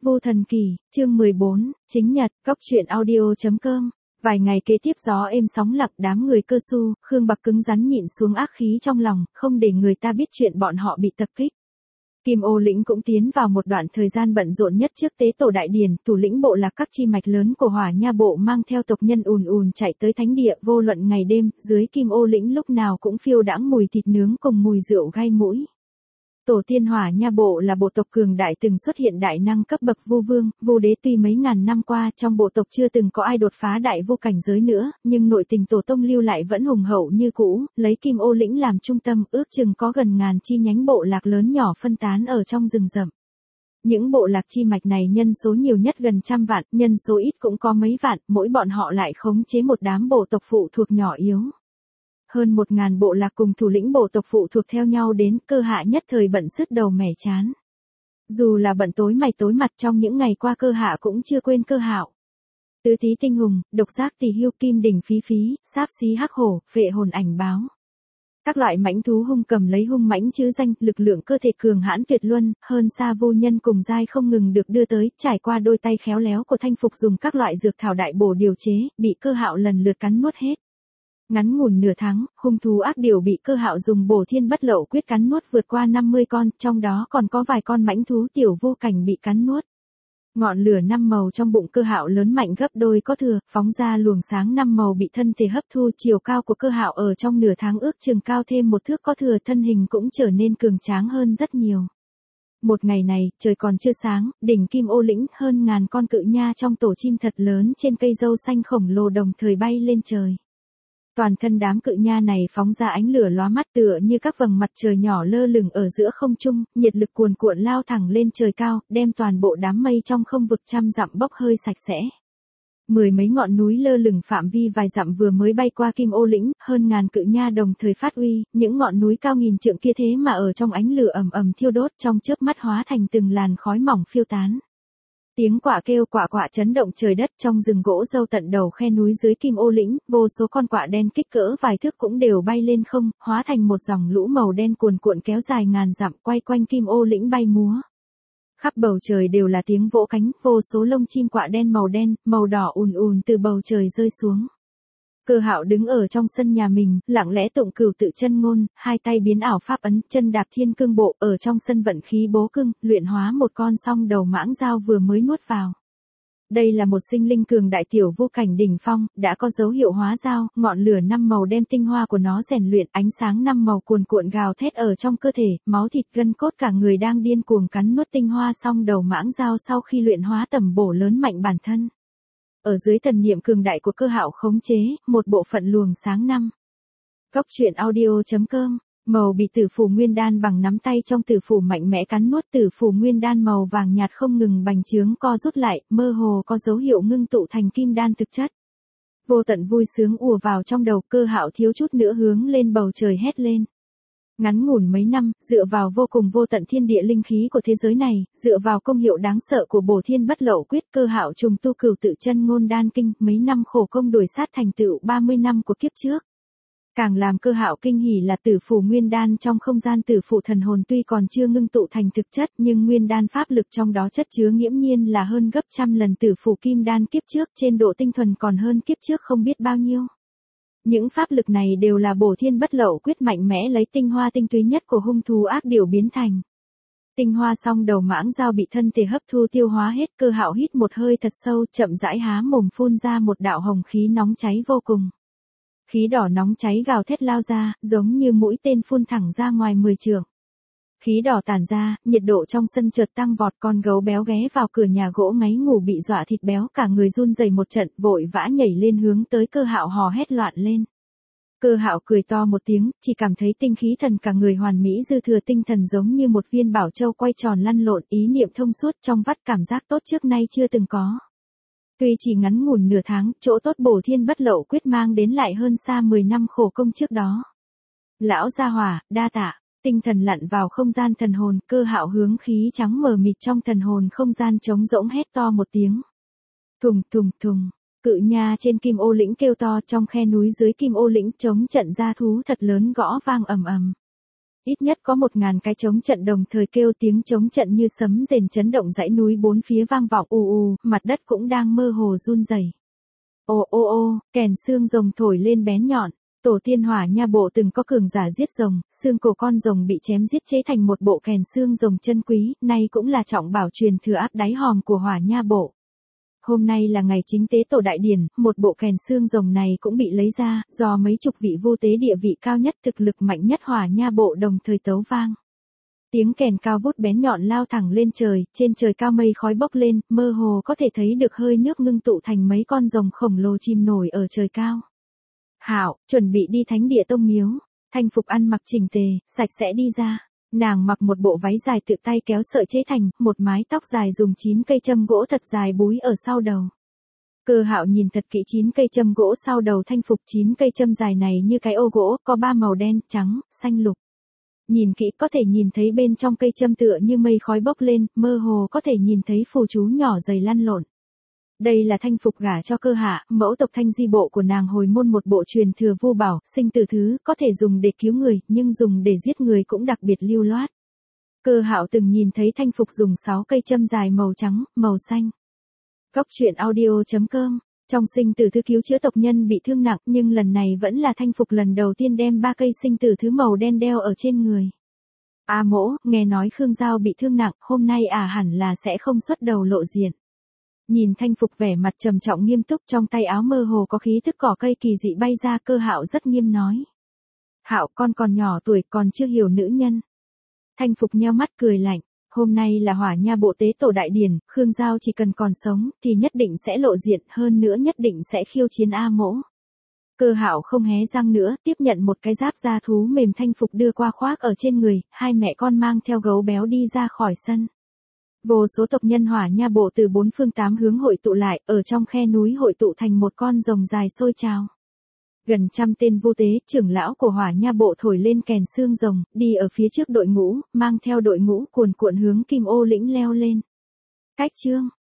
Vô Thần Kỳ, chương 14, chính nhật, Cóc truyện audio.com. Vài ngày kế tiếp gió êm sóng lặng, đám người Cơ Su, Khương Bạc cứng rắn nhịn xuống ác khí trong lòng, không để người ta biết chuyện bọn họ bị tập kích. Kim Ô lĩnh cũng tiến vào một đoạn thời gian bận rộn nhất trước tế tổ đại điển, thủ lĩnh bộ lạc các chi mạch lớn của Hỏa Nha bộ mang theo tộc nhân ùn ùn chạy tới thánh địa, vô luận ngày đêm, dưới Kim Ô lĩnh lúc nào cũng phiêu đãng mùi thịt nướng cùng mùi rượu gai mũi. Tổ tiên Hỏa Nha bộ là bộ tộc cường đại từng xuất hiện đại năng cấp bậc vu vương, vu đế, tuy mấy ngàn năm qua trong bộ tộc chưa từng có ai đột phá đại vu cảnh giới nữa, nhưng nội tình tổ tông lưu lại vẫn hùng hậu như cũ, lấy Kim Ô lĩnh làm trung tâm, ước chừng có gần ngàn chi nhánh bộ lạc lớn nhỏ phân tán ở trong rừng rậm. Những bộ lạc chi mạch này nhân số nhiều nhất gần trăm vạn, nhân số ít cũng có mấy vạn, mỗi bọn họ lại khống chế một đám bộ tộc phụ thuộc nhỏ yếu. Hơn 1000 bộ lạc cùng thủ lĩnh bộ tộc phụ thuộc theo nhau đến, Cơ Hạ nhất thời bận sứt đầu mẻ chán. Dù là bận tối mày tối mặt trong những ngày qua, Cơ Hạ cũng chưa quên Cơ Hạo. Tứ Tí Tinh Hùng, Độc Giác Tỳ Hưu, Kim Đỉnh Phí Phí, Sáp Xí Hắc Hổ, Vệ Hồn Ảnh Báo. Các loại mãnh thú hung cầm lấy hung mãnh chữ danh, lực lượng cơ thể cường hãn tuyệt luân, hơn xa vô nhân cùng giai không ngừng được đưa tới, trải qua đôi tay khéo léo của Thanh Phục dùng các loại dược thảo đại bổ điều chế, bị Cơ Hạo lần lượt cắn nuốt hết. Ngắn ngủn nửa tháng, hung thú ác điểu bị Cơ Hạo dùng Bổ Thiên Bất Lậu quyết cắn nuốt vượt qua 50 con, trong đó còn có vài con mãnh thú tiểu vô cảnh bị cắn nuốt. Ngọn lửa 5 màu trong bụng Cơ Hạo lớn mạnh gấp đôi có thừa, phóng ra luồng sáng 5 màu bị thân thể hấp thu, chiều cao của Cơ Hạo ở trong nửa tháng ước chừng cao thêm một thước có thừa, thân hình cũng trở nên cường tráng hơn rất nhiều. Một ngày này, trời còn chưa sáng, đỉnh Kim Ô lĩnh hơn ngàn con cự nha trong tổ chim thật lớn trên cây dâu xanh khổng lồ đồng thời bay lên trời. Toàn thân đám cự nha này phóng ra ánh lửa lóa mắt tựa như các vầng mặt trời nhỏ lơ lửng ở giữa không trung, nhiệt lực cuồn cuộn lao thẳng lên trời cao, đem toàn bộ đám mây trong không vực trăm dặm bốc hơi sạch sẽ. Mười mấy ngọn núi lơ lửng phạm vi vài dặm vừa mới bay qua Kim Ô lĩnh, hơn ngàn cự nha đồng thời phát uy, những ngọn núi cao nghìn trượng kia thế mà ở trong ánh lửa ầm ầm thiêu đốt, trong chớp mắt hóa thành từng làn khói mỏng phiêu tán. Tiếng quạ kêu quạ quạ chấn động trời đất, trong rừng gỗ dâu tận đầu khe núi dưới Kim Ô lĩnh, vô số con quạ đen kích cỡ vài thước cũng đều bay lên không, hóa thành một dòng lũ màu đen cuồn cuộn kéo dài ngàn dặm quay quanh Kim Ô lĩnh bay múa. Khắp bầu trời đều là tiếng vỗ cánh, vô số lông chim quạ đen, màu đỏ ùn ùn từ bầu trời rơi xuống. Cơ Hạo đứng ở trong sân nhà mình, lặng lẽ tụng Cửu Tự Chân Ngôn, hai tay biến ảo pháp ấn, chân đạp Thiên Cương Bộ, ở trong sân vận khí bố cưng, luyện hóa một con song đầu mãng dao vừa mới nuốt vào. Đây là một sinh linh cường đại tiểu vô cảnh đỉnh phong, đã có dấu hiệu hóa dao, ngọn lửa 5 màu đem tinh hoa của nó rèn luyện, ánh sáng 5 màu cuồn cuộn gào thét ở trong cơ thể, máu thịt gân cốt cả người đang điên cuồng cắn nuốt tinh hoa song đầu mãng dao sau khi luyện hóa tầm bổ lớn mạnh bản thân. Ở dưới thần niệm cường đại của Cơ Hạo khống chế, một bộ phận luồng sáng 5. Cóc truyện audio.com. Màu bị tử phủ nguyên đan bằng nắm tay trong tử phủ mạnh mẽ cắn nuốt, tử phủ nguyên đan màu vàng nhạt không ngừng bành trướng co rút lại, mơ hồ có dấu hiệu ngưng tụ thành kim đan thực chất. Vô tận vui sướng ùa vào trong đầu, Cơ Hạo thiếu chút nữa hướng lên bầu trời hét lên. Ngắn ngủn mấy năm, dựa vào vô cùng vô tận thiên địa linh khí của thế giới này, dựa vào công hiệu đáng sợ của Bổ Thiên Bất Lậu quyết, Cơ Hạo trùng tu Cửu Tự Chân Ngôn đan kinh, mấy năm khổ công đuổi sát thành tựu 30 năm của kiếp trước. Càng làm Cơ Hạo kinh hỉ là tử phủ nguyên đan trong không gian tử phủ thần hồn tuy còn chưa ngưng tụ thành thực chất, nhưng nguyên đan pháp lực trong đó chất chứa nghiễm nhiên là hơn gấp trăm lần tử phủ kim đan kiếp trước, trên độ tinh thuần còn hơn kiếp trước không biết bao nhiêu. Những pháp lực này đều là Bổ Thiên Bất Lậu quyết mạnh mẽ lấy tinh hoa tinh túy nhất của hung thú ác điểu biến thành. Tinh hoa song đầu mãng dao bị thân thể hấp thu tiêu hóa hết, Cơ Hạo hít một hơi thật sâu, chậm rãi há mồm phun ra một đạo hồng khí nóng cháy vô cùng. Khí đỏ nóng cháy gào thét lao ra, giống như mũi tên phun thẳng ra ngoài 10 trượng. Khí đỏ tản ra, nhiệt độ trong sân chợt tăng vọt, con gấu béo ghé vào cửa nhà gỗ ngáy ngủ bị dọa thịt béo cả người run rẩy một trận, vội vã nhảy lên hướng tới Cơ Hạo hò hét loạn lên. Cơ Hạo cười to một tiếng, chỉ cảm thấy tinh khí thần cả người hoàn mỹ dư thừa, tinh thần giống như một viên bảo châu quay tròn lăn lộn, ý niệm thông suốt, trong vắt cảm giác tốt trước nay chưa từng có. Tuy chỉ ngắn ngủn nửa tháng, chỗ tốt Bổ Thiên Bất Lậu quyết mang đến lại hơn xa 10 năm khổ công trước đó. Lão gia hỏa, đa tạ. Tinh thần lặn vào không gian thần hồn, Cơ Hạo hướng khí trắng mờ mịt trong thần hồn không gian trống rỗng hét to một tiếng. Thùng thùng thùng, cự nha trên Kim Ô lĩnh kêu to, trong khe núi dưới Kim Ô lĩnh chống trận gia thú thật lớn gõ vang ầm ầm. Ít nhất có 1.000 cái trống trận đồng thời kêu tiếng trống trận như sấm rền chấn động dãy núi bốn phía vang vọng ù ù, mặt đất cũng đang mơ hồ run rẩy. Ô ô ô, kèn xương rồng thổi lên bén nhọn. Tổ tiên Hỏa Nha Bộ từng có cường giả giết rồng, xương cổ con rồng bị chém giết chế thành một bộ kèn xương rồng chân quý, nay cũng là trọng bảo truyền thừa áp đáy hòm của Hỏa Nha Bộ. Hôm nay là ngày chính tế tổ đại điển, một bộ kèn xương rồng này cũng bị lấy ra, do mấy chục vị vô tế địa vị cao nhất thực lực mạnh nhất Hỏa Nha Bộ đồng thời tấu vang. Tiếng kèn cao vút bén nhọn lao thẳng lên trời, trên trời cao mây khói bốc lên, mơ hồ có thể thấy được hơi nước ngưng tụ thành mấy con rồng khổng lồ chìm nổi ở trời cao. Hạo, chuẩn bị đi thánh địa tông miếu. Thanh Phục ăn mặc chỉnh tề, sạch sẽ đi ra. Nàng mặc một bộ váy dài tự tay kéo sợi chế thành, một mái tóc dài dùng 9 cây châm gỗ thật dài búi ở sau đầu. Cơ Hạo nhìn thật kỹ 9 cây châm gỗ sau đầu Thanh Phục, 9 cây châm dài này như cái ô gỗ, có 3 màu đen, trắng, xanh lục. Nhìn kỹ có thể nhìn thấy bên trong cây châm tựa như mây khói bốc lên, mơ hồ có thể nhìn thấy phù chú nhỏ dày lăn lộn. Đây là Thanh Phục gả cho Cơ Hạ, mẫu tộc Thanh Di Bộ của nàng hồi môn một bộ truyền thừa vô bảo, sinh tử thứ, có thể dùng để cứu người, nhưng dùng để giết người cũng đặc biệt lưu loát. Cơ Hạo từng nhìn thấy Thanh Phục dùng 6 cây châm dài màu trắng, màu xanh. Góc truyện audio.com. Trong sinh tử thứ cứu chữa tộc nhân bị thương nặng, nhưng lần này vẫn là Thanh Phục lần đầu tiên đem 3 cây sinh tử thứ màu đen đeo ở trên người. A Mỗ, nghe nói Khương Giao bị thương nặng, hôm nay hẳn là sẽ không xuất đầu lộ diện. Nhìn Thanh Phục vẻ mặt trầm trọng nghiêm túc, trong tay áo mơ hồ có khí thức cỏ cây kỳ dị bay ra, Cơ Hạo rất nghiêm nói. Hạo, con còn nhỏ tuổi, còn chưa hiểu nữ nhân. Thanh Phục nheo mắt cười lạnh. Hôm nay là Hỏa Nha Bộ tế tổ đại điển, Khương Giao chỉ cần còn sống, thì nhất định sẽ lộ diện, hơn nữa nhất định sẽ khiêu chiến A Mỗ. Cơ Hạo không hé răng nữa, tiếp nhận một cái giáp da thú mềm Thanh Phục đưa qua khoác ở trên người, hai mẹ con mang theo gấu béo đi ra khỏi sân. Vô số tộc nhân Hỏa Nha Bộ từ 4 phương 8 hướng hội tụ lại, ở trong khe núi hội tụ thành một con rồng dài sôi trào. Gần trăm tên vô tế, trưởng lão của Hỏa Nha Bộ thổi lên kèn xương rồng, đi ở phía trước đội ngũ, mang theo đội ngũ cuồn cuộn hướng Kim Ô lĩnh leo lên. Cách chương